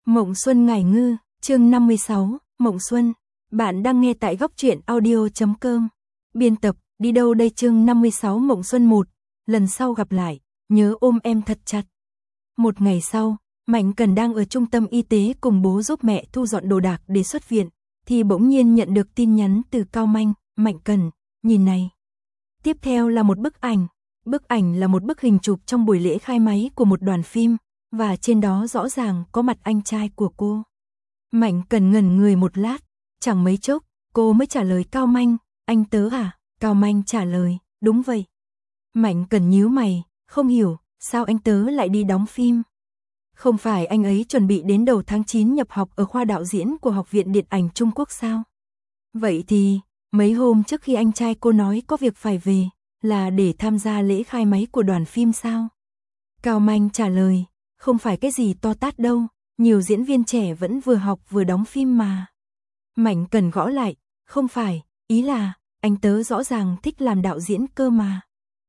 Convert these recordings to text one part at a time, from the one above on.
Mộng Xuân Ngải Ngư, chương 56, Mộng Xuân. Bạn đang nghe tại góc truyện audio.com. Biên tập, đi đâu đây chương 56 Mộng Xuân 1. Lần sau gặp lại, nhớ ôm em thật chặt. Một ngày sau, Mạnh Cần đang ở trung tâm y tế cùng bố giúp mẹ thu dọn đồ đạc để xuất viện, thì bỗng nhiên nhận được tin nhắn từ Cao Manh. Mạnh Cần, nhìn này. Tiếp theo là một bức ảnh. Bức ảnh là một bức hình chụp trong buổi lễ khai máy của một đoàn phim, và trên đó rõ ràng có mặt anh trai của cô. Mạnh Cần ngẩn người một lát, chẳng mấy chốc, cô mới trả lời Cao Manh, anh tớ à? Cao Manh trả lời, đúng vậy. Mạnh Cần nhíu mày, không hiểu, sao anh tớ lại đi đóng phim? Không phải anh ấy chuẩn bị đến đầu tháng 9 nhập học ở khoa đạo diễn của Học viện Điện ảnh Trung Quốc sao? Vậy thì, mấy hôm trước khi anh trai cô nói có việc phải về, là để tham gia lễ khai máy của đoàn phim sao? Cao Manh trả lời, không phải cái gì to tát đâu, nhiều diễn viên trẻ vẫn vừa học vừa đóng phim mà. Mạnh Cần gõ lại, không phải, ý là, anh tớ rõ ràng thích làm đạo diễn cơ mà.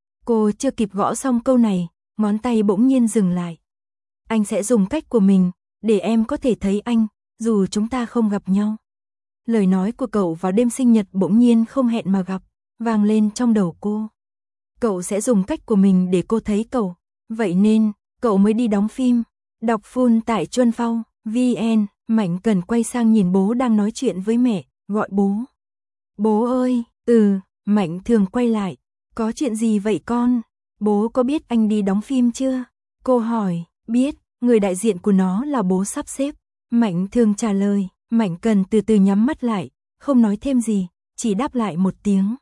Cô chưa kịp gõ xong câu này, ngón tay bỗng nhiên dừng lại. Anh sẽ dùng cách của mình, để em có thể thấy anh, dù chúng ta không gặp nhau. Lời nói của cậu vào đêm sinh nhật bỗng nhiên không hẹn mà gặp, vang lên trong đầu cô. Cậu sẽ dùng cách của mình để cô thấy cậu, vậy nên, cậu mới đi đóng phim. Đọc full tại Chuân Phao, VN, Mạnh Cần quay sang nhìn bố đang nói chuyện với mẹ, gọi bố. Bố ơi, Mạnh Thường quay lại, có chuyện gì vậy con? Bố có biết anh đi đóng phim chưa? Cô hỏi, biết, người đại diện của nó là bố sắp xếp. Mạnh Thường trả lời, Mạnh Cần từ từ nhắm mắt lại, không nói thêm gì, chỉ đáp lại một tiếng.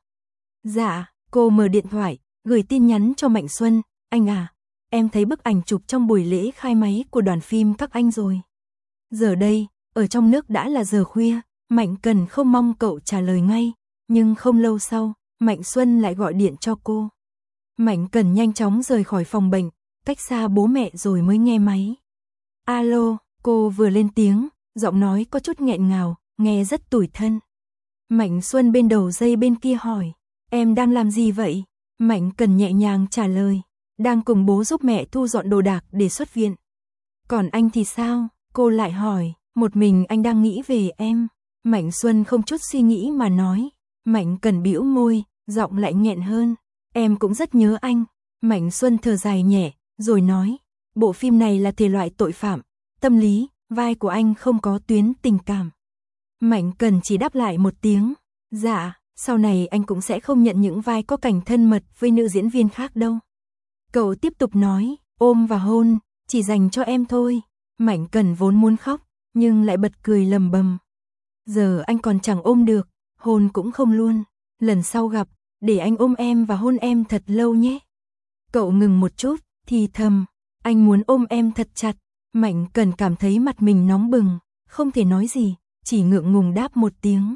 Dạ, cô mở điện thoại, gửi tin nhắn cho Mạnh Xuân, anh à. Em thấy bức ảnh chụp trong buổi lễ khai máy của đoàn phim các anh rồi. Giờ đây, ở trong nước đã là giờ khuya, Mạnh Cần không mong cậu trả lời ngay, nhưng không lâu sau, Mạnh Xuân lại gọi điện cho cô. Mạnh Cần nhanh chóng rời khỏi phòng bệnh, cách xa bố mẹ rồi mới nghe máy. Alo, cô vừa lên tiếng, giọng nói có chút nghẹn ngào, nghe rất tủi thân. Mạnh Xuân bên đầu dây bên kia hỏi, em đang làm gì vậy? Mạnh Cần nhẹ nhàng trả lời, đang cùng bố giúp mẹ thu dọn đồ đạc để xuất viện. Còn anh thì sao? Cô lại hỏi, một mình anh đang nghĩ về em. Mạnh Xuân không chút suy nghĩ mà nói. Mạnh Cần bĩu môi, giọng lại nghẹn hơn. Em cũng rất nhớ anh. Mạnh Xuân thở dài nhẹ, rồi nói, bộ phim này là thể loại tội phạm, tâm lý, vai của anh không có tuyến tình cảm. Mạnh Cần chỉ đáp lại một tiếng, dạ, sau này anh cũng sẽ không nhận những vai có cảnh thân mật với nữ diễn viên khác đâu. Cậu tiếp tục nói, ôm và hôn, chỉ dành cho em thôi. Mạnh Cần vốn muốn khóc, nhưng lại bật cười lầm bầm. Giờ anh còn chẳng ôm được, hôn cũng không luôn. Lần sau gặp, để anh ôm em và hôn em thật lâu nhé. Cậu ngừng một chút, thì thầm, anh muốn ôm em thật chặt. Mạnh Cần cảm thấy mặt mình nóng bừng, không thể nói gì, chỉ ngượng ngùng đáp một tiếng.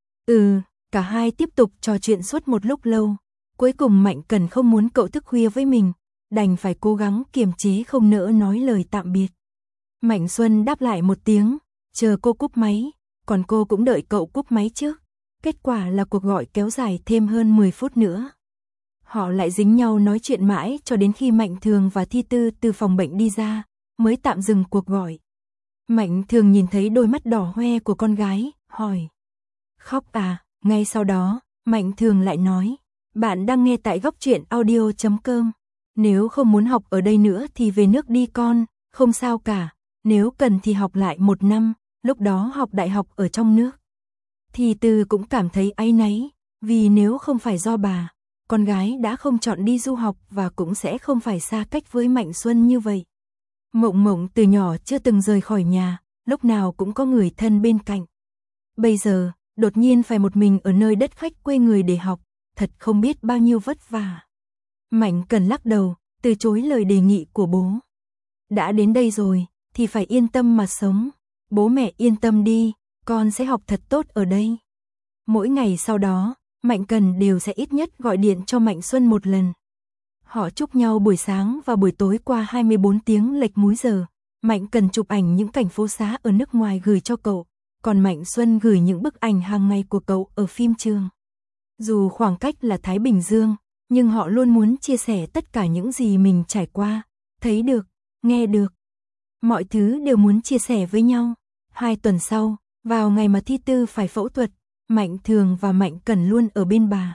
Cả hai tiếp tục trò chuyện suốt một lúc lâu. Cuối cùng Mạnh Cần không muốn cậu thức khuya với mình, đành phải cố gắng kiềm chế không nỡ nói lời tạm biệt. Mạnh Xuân đáp lại một tiếng, chờ cô cúp máy, còn cô cũng đợi cậu cúp máy trước. Kết quả là cuộc gọi kéo dài thêm hơn 10 phút nữa. Họ lại dính nhau nói chuyện mãi cho đến khi Mạnh Thường và Thi Tư từ phòng bệnh đi ra, mới tạm dừng cuộc gọi. Mạnh Thường nhìn thấy đôi mắt đỏ hoe của con gái, hỏi. Khóc à? Ngay sau đó, Mạnh Thường lại nói. Bạn đang nghe tại góc truyện audio.com. Nếu không muốn học ở đây nữa thì về nước đi con, không sao cả. Nếu cần thì học lại 1 năm, lúc đó học đại học ở trong nước. Thì Từ cũng cảm thấy áy náy, vì nếu không phải do bà, con gái đã không chọn đi du học và cũng sẽ không phải xa cách với Mạnh Xuân như vậy. Mộng Mộng từ nhỏ chưa từng rời khỏi nhà, lúc nào cũng có người thân bên cạnh. Bây giờ, đột nhiên phải một mình ở nơi đất khách quê người để học, thật không biết bao nhiêu vất vả. Mạnh Cần lắc đầu, từ chối lời đề nghị của bố. Đã đến đây rồi, thì phải yên tâm mà sống. Bố mẹ yên tâm đi, con sẽ học thật tốt ở đây. Mỗi ngày sau đó, Mạnh Cần đều sẽ ít nhất gọi điện cho Mạnh Xuân một lần. Họ chúc nhau buổi sáng và buổi tối qua 24 tiếng lệch múi giờ. Mạnh Cần chụp ảnh những cảnh phố xá ở nước ngoài gửi cho cậu, còn Mạnh Xuân gửi những bức ảnh hàng ngày của cậu ở phim trường. Dù khoảng cách là Thái Bình Dương, nhưng họ luôn muốn chia sẻ tất cả những gì mình trải qua, thấy được, nghe được. Mọi thứ đều muốn chia sẻ với nhau. 2 tuần sau, vào ngày mà Thi Tư phải phẫu thuật, Mạnh Thường và Mạnh Cẩn luôn ở bên bà.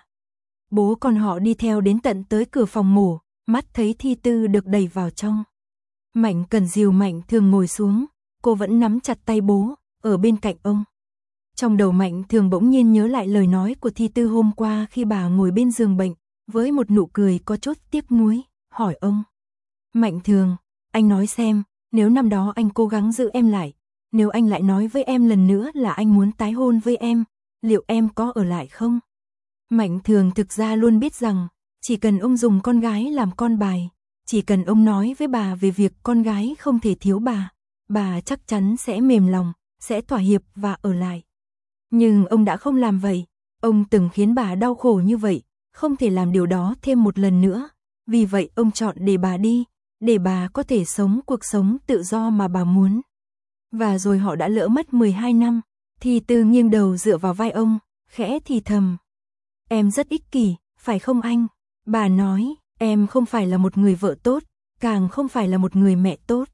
Bố con họ đi theo đến tận tới cửa phòng mổ, mắt thấy Thi Tư được đẩy vào trong. Mạnh Cẩn dìu Mạnh Thường ngồi xuống, cô vẫn nắm chặt tay bố, ở bên cạnh ông. Trong đầu Mạnh Thường bỗng nhiên nhớ lại lời nói của Thi Tư hôm qua khi bà ngồi bên giường bệnh, với một nụ cười có chút tiếc nuối, hỏi ông. Mạnh Thường, anh nói xem, nếu năm đó anh cố gắng giữ em lại, nếu anh lại nói với em lần nữa là anh muốn tái hôn với em, liệu em có ở lại không? Mạnh Thường thực ra luôn biết rằng, chỉ cần ông dùng con gái làm con bài, chỉ cần ông nói với bà về việc con gái không thể thiếu bà chắc chắn sẽ mềm lòng, sẽ thỏa hiệp và ở lại. Nhưng ông đã không làm vậy, ông từng khiến bà đau khổ như vậy, không thể làm điều đó thêm một lần nữa. Vì vậy ông chọn để bà đi, để bà có thể sống cuộc sống tự do mà bà muốn. Và rồi họ đã lỡ mất 12 năm, Thi Tư nghiêng đầu dựa vào vai ông, khẽ thì thầm. Em rất ích kỷ, phải không anh? Bà nói, em không phải là một người vợ tốt, càng không phải là một người mẹ tốt.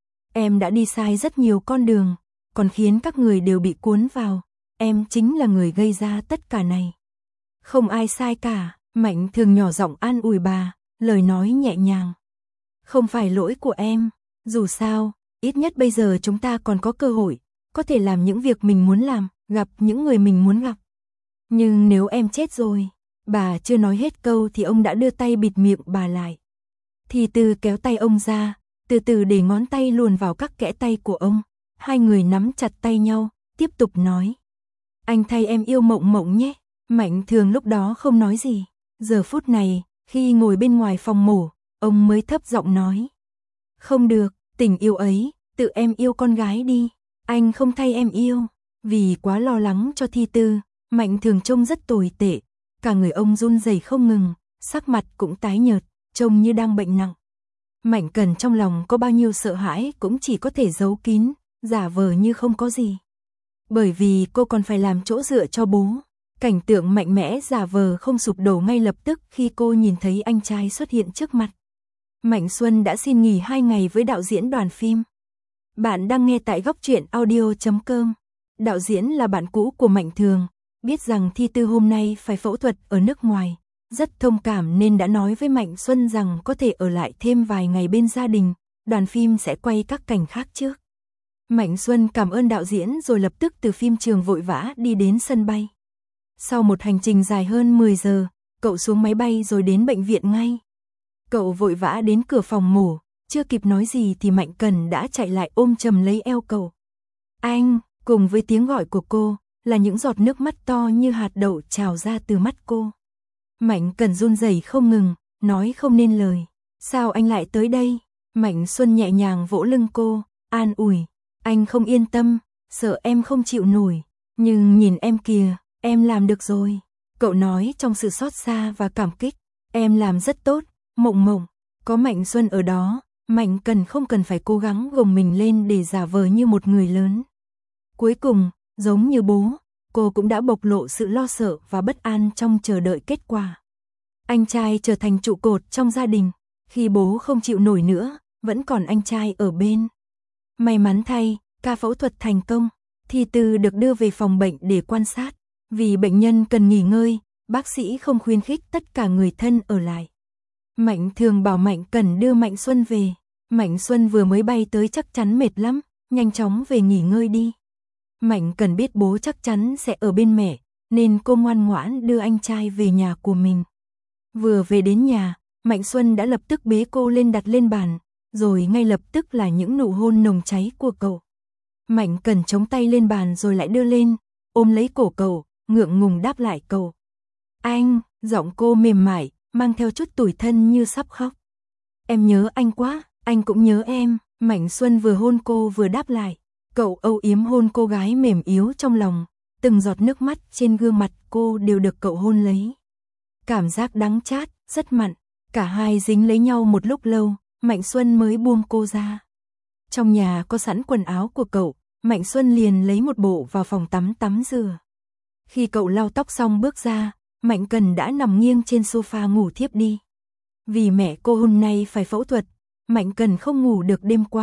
Em đã đi sai rất nhiều con đường, còn khiến các người đều bị cuốn vào. Em chính là người gây ra tất cả này. Không ai sai cả, Mạnh Thường nhỏ giọng an ủi bà, lời nói nhẹ nhàng. Không phải lỗi của em, dù sao, ít nhất bây giờ chúng ta còn có cơ hội, có thể làm những việc mình muốn làm, gặp những người mình muốn gặp. Nhưng nếu em chết rồi, bà chưa nói hết câu thì ông đã đưa tay bịt miệng bà lại. Thì Tư kéo tay ông ra, từ từ để ngón tay luồn vào các kẽ tay của ông. Hai người nắm chặt tay nhau, tiếp tục nói. Anh thay em yêu Mộng Mộng nhé. Mạnh Thường lúc đó không nói gì. Giờ phút này, khi ngồi bên ngoài phòng mổ, ông mới thấp giọng nói. Không được, tình yêu ấy, tự em yêu con gái đi. Anh không thay em yêu. Vì quá lo lắng cho Thi Tư, Mạnh Thường trông rất tồi tệ. Cả người ông run rẩy không ngừng, sắc mặt cũng tái nhợt, trông như đang bệnh nặng. Mạnh Cẩn trong lòng có bao nhiêu sợ hãi cũng chỉ có thể giấu kín, giả vờ như không có gì. Bởi vì cô còn phải làm chỗ dựa cho bố. Cảnh tượng mạnh mẽ giả vờ không sụp đổ ngay lập tức khi cô nhìn thấy anh trai xuất hiện trước mặt. Mạnh Xuân đã xin nghỉ 2 ngày với đạo diễn đoàn phim. Bạn đang nghe tại góc truyện audio.com. Đạo diễn là bạn cũ của Mạnh Thường, biết rằng Thi Tư hôm nay phải phẫu thuật ở nước ngoài. Rất thông cảm nên đã nói với Mạnh Xuân rằng có thể ở lại thêm vài ngày bên gia đình, đoàn phim sẽ quay các cảnh khác trước. Mạnh Xuân cảm ơn đạo diễn rồi lập tức từ phim trường vội vã đi đến sân bay. Sau một hành trình dài hơn 10 giờ, cậu xuống máy bay rồi đến bệnh viện ngay. Cậu vội vã đến cửa phòng mổ, chưa kịp nói gì thì Mạnh Cẩn đã chạy lại ôm chầm lấy eo cậu. Anh, cùng với tiếng gọi của cô, là những giọt nước mắt to như hạt đậu trào ra từ mắt cô. Mạnh Cẩn run rẩy không ngừng, nói không nên lời. Sao anh lại tới đây? Mạnh Xuân nhẹ nhàng vỗ lưng cô, an ủi. Anh không yên tâm, sợ em không chịu nổi. Nhưng nhìn em kìa, em làm được rồi. Cậu nói trong sự xót xa và cảm kích. Em làm rất tốt, Mộng Mộng. Có Mạnh Xuân ở đó, Mạnh Cẩn không cần phải cố gắng gồng mình lên để giả vờ như một người lớn. Cuối cùng, giống như bố, cô cũng đã bộc lộ sự lo sợ và bất an trong chờ đợi kết quả. Anh trai trở thành trụ cột trong gia đình, khi bố không chịu nổi nữa, vẫn còn anh trai ở bên. May mắn thay, ca phẫu thuật thành công, Thi Tư được đưa về phòng bệnh để quan sát. Vì bệnh nhân cần nghỉ ngơi, bác sĩ không khuyến khích tất cả người thân ở lại. Mạnh Thường bảo Mạnh Cẩn đưa Mạnh Xuân về. Mạnh Xuân vừa mới bay tới chắc chắn mệt lắm, nhanh chóng về nghỉ ngơi đi. Mạnh Cẩn biết bố chắc chắn sẽ ở bên mẹ, nên cô ngoan ngoãn đưa anh trai về nhà của mình. Vừa về đến nhà, Mạnh Xuân đã lập tức bế cô lên đặt lên bàn, rồi ngay lập tức là những nụ hôn nồng cháy của cậu. Mạnh Cẩn chống tay lên bàn rồi lại đưa lên, ôm lấy cổ cậu, ngượng ngùng đáp lại cậu. Anh, giọng cô mềm mại, mang theo chút tủi thân như sắp khóc. Em nhớ anh quá, anh cũng nhớ em. Mạnh Xuân vừa hôn cô vừa đáp lại. Cậu âu yếm hôn cô gái mềm yếu trong lòng, từng giọt nước mắt trên gương mặt cô đều được cậu hôn lấy. Cảm giác đắng chát, rất mặn, cả hai dính lấy nhau một lúc lâu, Mạnh Xuân mới buông cô ra. Trong nhà có sẵn quần áo của cậu, Mạnh Xuân liền lấy một bộ vào phòng tắm rửa. Khi cậu lau tóc xong bước ra, Mạnh Cẩn đã nằm nghiêng trên sofa ngủ thiếp đi. Vì mẹ cô hôm nay phải phẫu thuật, Mạnh Cẩn không ngủ được đêm qua,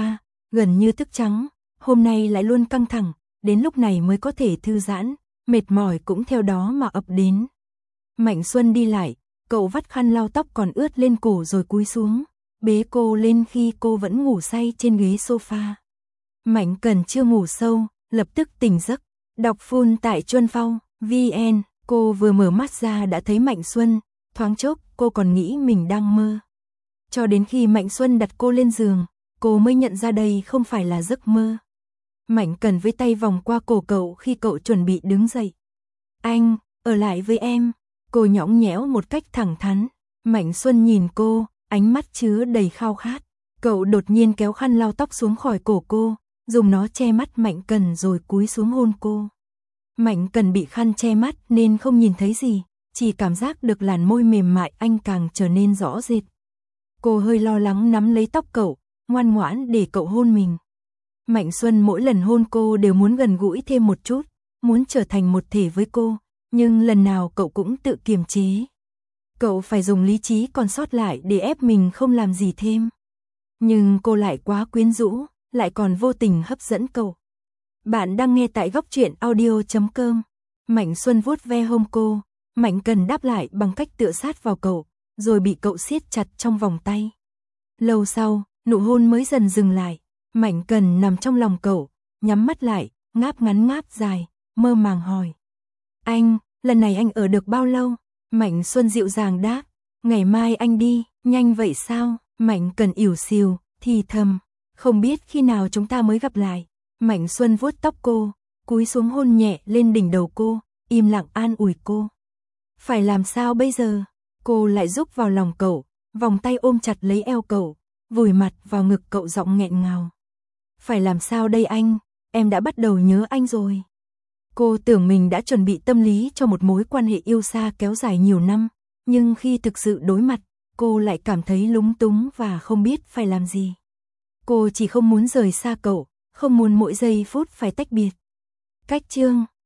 gần như thức trắng, hôm nay lại luôn căng thẳng, đến lúc này mới có thể thư giãn, mệt mỏi cũng theo đó mà ập đến. Mạnh Xuân đi lại, cậu vắt khăn lau tóc còn ướt lên cổ rồi cúi xuống, bế cô lên khi cô vẫn ngủ say trên ghế sofa. Mạnh Cần chưa ngủ sâu, lập tức tỉnh giấc, đọc full tại Chuân Phong, VN, cô vừa mở mắt ra đã thấy Mạnh Xuân, thoáng chốc cô còn nghĩ mình đang mơ. Cho đến khi Mạnh Xuân đặt cô lên giường, cô mới nhận ra đây không phải là giấc mơ. Mạnh Cần với tay vòng qua cổ cậu khi cậu chuẩn bị đứng dậy. Anh, ở lại với em. Cô nhõng nhẽo một cách thẳng thắn. Mạnh Xuân nhìn cô, ánh mắt chứa đầy khao khát. Cậu đột nhiên kéo khăn lau tóc xuống khỏi cổ cô, dùng nó che mắt Mạnh Cần rồi cúi xuống hôn cô. Mạnh Cần bị khăn che mắt nên không nhìn thấy gì, chỉ cảm giác được làn môi mềm mại anh càng trở nên rõ rệt. Cô hơi lo lắng nắm lấy tóc cậu, ngoan ngoãn để cậu hôn mình. Mạnh Xuân mỗi lần hôn cô đều muốn gần gũi thêm một chút, muốn trở thành một thể với cô, nhưng lần nào cậu cũng tự kiềm chế. Cậu phải dùng lý trí còn sót lại để ép mình không làm gì thêm. Nhưng cô lại quá quyến rũ, lại còn vô tình hấp dẫn cậu. Bạn đang nghe tại góc truyện audio.com. Mạnh Xuân vuốt ve hông cô, Mạnh Cần đáp lại bằng cách tựa sát vào cậu, rồi bị cậu siết chặt trong vòng tay. Lâu sau, nụ hôn mới dần dừng lại. Mạnh Cần nằm trong lòng cậu, nhắm mắt lại, ngáp ngắn ngáp dài, mơ màng hỏi. Anh, lần này anh ở được bao lâu? Mạnh Xuân dịu dàng đáp. Ngày mai anh đi, nhanh vậy sao? Mạnh Cần ỉu xìu, thì thầm. Không biết khi nào chúng ta mới gặp lại. Mạnh Xuân vuốt tóc cô, cúi xuống hôn nhẹ lên đỉnh đầu cô, im lặng an ủi cô. Phải làm sao bây giờ? Cô lại rúc vào lòng cậu, vòng tay ôm chặt lấy eo cậu, vùi mặt vào ngực cậu giọng nghẹn ngào. Phải làm sao đây anh? Em đã bắt đầu nhớ anh rồi. Cô tưởng mình đã chuẩn bị tâm lý cho một mối quan hệ yêu xa kéo dài nhiều năm, nhưng khi thực sự đối mặt, cô lại cảm thấy lúng túng và không biết phải làm gì. Cô chỉ không muốn rời xa cậu, không muốn mỗi giây phút phải tách biệt. Cách chương